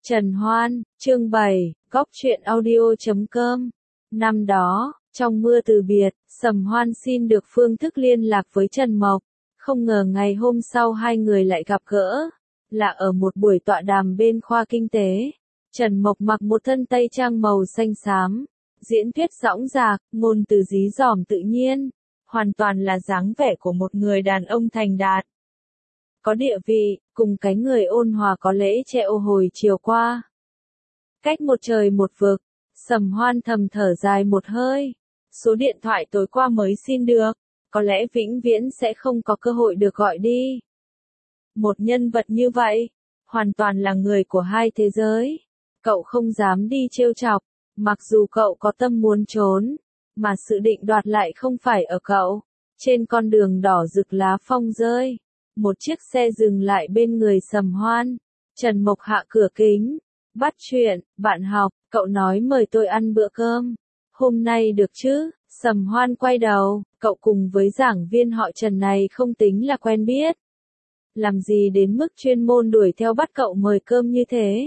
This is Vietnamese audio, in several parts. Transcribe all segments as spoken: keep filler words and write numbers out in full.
Trần Hoan, chương bảy, góc truyện audio chấm com. Năm đó, trong mưa từ biệt, Sầm Hoan xin được phương thức liên lạc với Trần Mộc. Không ngờ ngày hôm sau hai người lại gặp gỡ, là ở một buổi tọa đàm bên khoa kinh tế. Trần Mộc mặc một thân tây trang màu xanh xám, diễn thuyết dõng dạc, ngôn từ dí dỏm tự nhiên, hoàn toàn là dáng vẻ của một người đàn ông thành đạt. Có địa vị, cùng cái người ôn hòa có lễ treo hồi chiều qua. Cách một trời một vực, Sầm Hoan thầm thở dài một hơi. Số điện thoại tối qua mới xin được, có lẽ vĩnh viễn sẽ không có cơ hội được gọi đi. Một nhân vật như vậy, hoàn toàn là người của hai thế giới. Cậu không dám đi trêu chọc, mặc dù cậu có tâm muốn trốn, mà sự định đoạt lại không phải ở cậu. Trên con đường đỏ rực lá phong rơi, một chiếc xe dừng lại bên người Sầm Hoan. Trần Mộc hạ cửa kính, bắt chuyện, bạn học, cậu nói mời tôi ăn bữa cơm. Hôm nay được chứ? Sầm Hoan quay đầu, cậu cùng với giảng viên họ Trần này không tính là quen biết. Làm gì đến mức chuyên môn đuổi theo bắt cậu mời cơm như thế?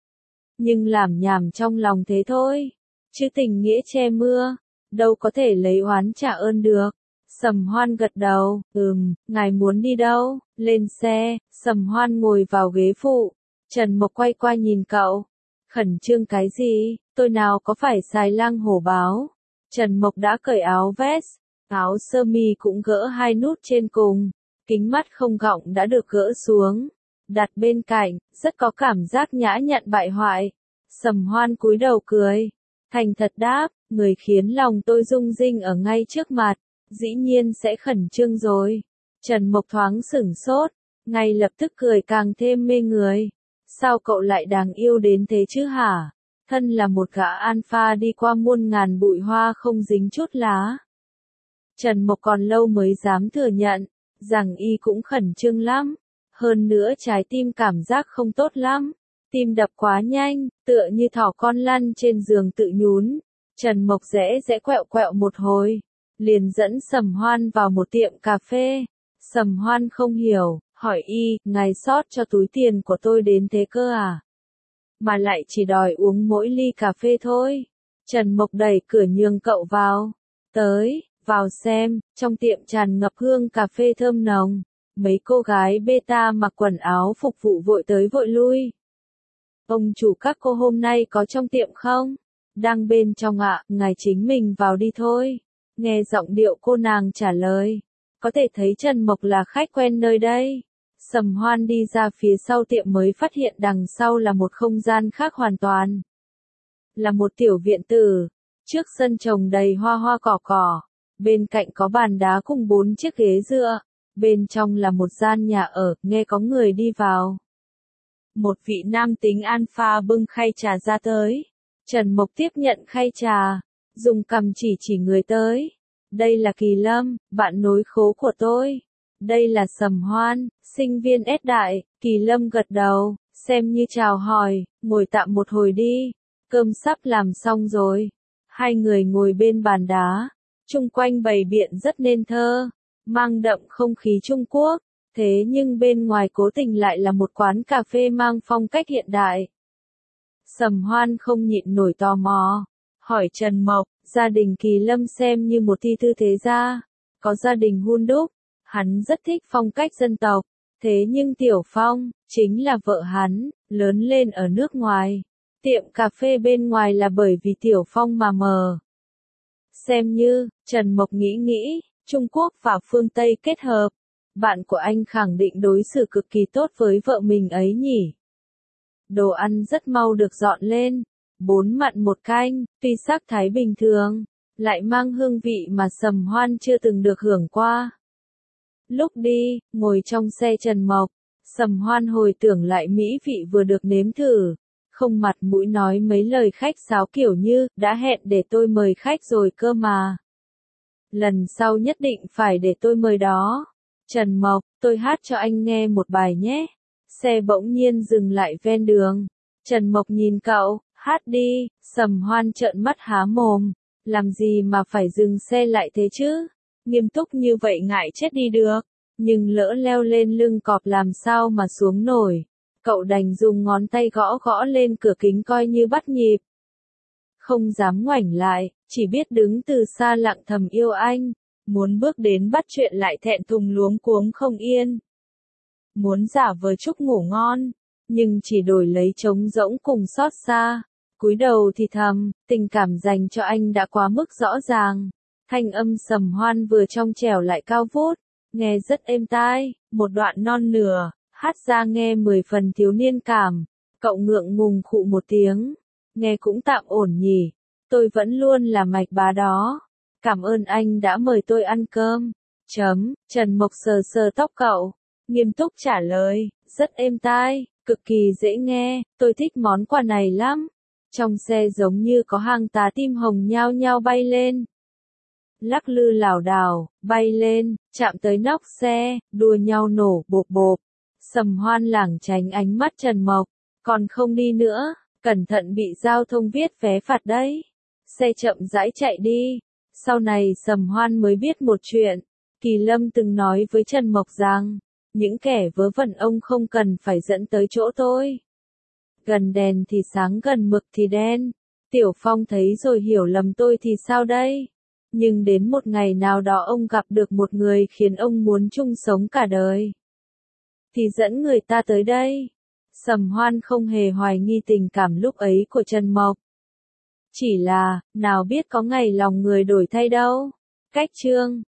Nhưng làm nhảm trong lòng thế thôi, chứ tình nghĩa che mưa, đâu có thể lấy oán trả ơn được. Sầm Hoan gật đầu, ừm, ngài muốn đi đâu? Lên xe. Sầm Hoan ngồi vào ghế phụ. Trần Mộc quay qua nhìn cậu. Khẩn trương cái gì? Tôi nào có phải xài lang hổ báo. Trần Mộc đã cởi áo vest, áo sơ mi cũng gỡ hai nút trên cùng. Kính mắt không gọng đã được gỡ xuống, đặt bên cạnh, rất có cảm giác nhã nhặn bại hoại. Sầm Hoan cúi đầu cười, thành thật đáp, người khiến lòng tôi rung rinh ở ngay trước mặt, dĩ nhiên sẽ khẩn trương rồi. Trần Mộc thoáng sửng sốt, ngay lập tức cười càng thêm mê người. Sao cậu lại đáng yêu đến thế chứ hả? Thân là một gã alpha đi qua muôn ngàn bụi hoa không dính chút lá. Trần Mộc còn lâu mới dám thừa nhận rằng y cũng khẩn trương lắm, hơn nữa trái tim cảm giác không tốt lắm, tim đập quá nhanh, tựa như thỏ con lăn trên giường tự nhún. Trần Mộc rẽ rẽ quẹo quẹo một hồi, liền dẫn Sầm Hoan vào một tiệm cà phê. Sầm Hoan không hiểu, hỏi y, ngài sót cho túi tiền của tôi đến thế cơ à? Mà lại chỉ đòi uống mỗi ly cà phê thôi. Trần Mộc đẩy cửa nhường cậu vào. Tới. Vào xem, trong tiệm tràn ngập hương cà phê thơm nồng, mấy cô gái beta mặc quần áo phục vụ vội tới vội lui. Ông chủ các cô hôm nay có trong tiệm không? Đang bên trong ạ, ngài chính mình vào đi thôi. Nghe giọng điệu cô nàng trả lời, có thể thấy Trần Mộc là khách quen nơi đây. Sầm Hoan đi ra phía sau tiệm mới phát hiện đằng sau là một không gian khác hoàn toàn. Là một tiểu viện tử, trước sân trồng đầy hoa hoa cỏ cỏ. Bên cạnh có bàn đá cùng bốn chiếc ghế dựa, bên trong là một gian nhà ở, nghe có người đi vào. Một vị nam tính alpha bưng khay trà ra tới. Trần Mộc tiếp nhận khay trà, dùng cằm chỉ chỉ người tới. Đây là Kỳ Lâm, bạn nối khố của tôi. Đây là Sầm Hoan, sinh viên S đại. Kỳ Lâm gật đầu, xem như chào hỏi, ngồi tạm một hồi đi. Cơm sắp làm xong rồi. Hai người ngồi bên bàn đá. Chung quanh bày biện rất nên thơ, mang đậm không khí Trung Quốc, thế nhưng bên ngoài cố tình lại là một quán cà phê mang phong cách hiện đại. Sầm Hoan không nhịn nổi tò mò, hỏi Trần Mộc, gia đình Kỳ Lâm xem như một thi thư thế gia, có gia đình hun đúc, hắn rất thích phong cách dân tộc, thế nhưng Tiểu Phong, chính là vợ hắn, lớn lên ở nước ngoài. Tiệm cà phê bên ngoài là bởi vì Tiểu Phong mà mở. Xem như, Trần Mộc nghĩ nghĩ, Trung Quốc và phương Tây kết hợp, bạn của anh khẳng định đối xử cực kỳ tốt với vợ mình ấy nhỉ. Đồ ăn rất mau được dọn lên, bốn mặn một canh, tuy sắc thái bình thường, lại mang hương vị mà Sầm Hoan chưa từng được hưởng qua. Lúc đi, ngồi trong xe Trần Mộc, Sầm Hoan hồi tưởng lại mỹ vị vừa được nếm thử. Không mặt mũi nói mấy lời khách sáo kiểu như, đã hẹn để tôi mời khách rồi cơ mà. Lần sau nhất định phải để tôi mời đó. Trần Mộc, tôi hát cho anh nghe một bài nhé. Xe bỗng nhiên dừng lại ven đường. Trần Mộc nhìn cậu, hát đi. Sầm Hoan trợn mắt há mồm. Làm gì mà phải dừng xe lại thế chứ? Nghiêm túc như vậy ngại chết đi được. Nhưng lỡ leo lên lưng cọp làm sao mà xuống nổi. Cậu đành dùng ngón tay gõ gõ lên cửa kính coi như bắt nhịp. Không dám ngoảnh lại, chỉ biết đứng từ xa lặng thầm yêu anh. Muốn bước đến bắt chuyện lại thẹn thùng luống cuống không yên. Muốn giả vờ chúc ngủ ngon, nhưng chỉ đổi lấy trống rỗng cùng xót xa. Cúi đầu thì thầm, tình cảm dành cho anh đã quá mức rõ ràng. Thanh âm Sầm Hoan vừa trong trẻo lại cao vút, nghe rất êm tai, một đoạn non nửa, hát ra nghe mười phần thiếu niên cảm. Cậu ngượng ngùng khụ một tiếng, nghe cũng tạm ổn nhỉ, tôi vẫn luôn là mạch bá đó. Cảm ơn anh đã mời tôi ăn cơm. Chấm, Trần Mộc sờ sờ tóc cậu, nghiêm túc trả lời, rất êm tai, cực kỳ dễ nghe, tôi thích món quà này lắm. Trong xe giống như có hàng tá tim hồng nhao nhao bay lên. Lắc lư lảo đảo, bay lên, chạm tới nóc xe, đua nhau nổ bộp bộp. Sầm Hoan lảng tránh ánh mắt Trần Mộc, còn không đi nữa, cẩn thận bị giao thông viết vé phạt đấy. Xe chậm rãi chạy đi. Sau này Sầm Hoan mới biết một chuyện, Kỳ Lâm từng nói với Trần Mộc rằng, những kẻ vớ vẩn ông không cần phải dẫn tới chỗ tôi. Gần đèn thì sáng, gần mực thì đen. Tiểu Phong thấy rồi hiểu lầm tôi thì sao đây? Nhưng đến một ngày nào đó ông gặp được một người khiến ông muốn chung sống cả đời. Thì dẫn người ta tới đây. Sầm Hoan không hề hoài nghi tình cảm lúc ấy của Trần Mộc. Chỉ là, nào biết có ngày lòng người đổi thay đâu. Cách chương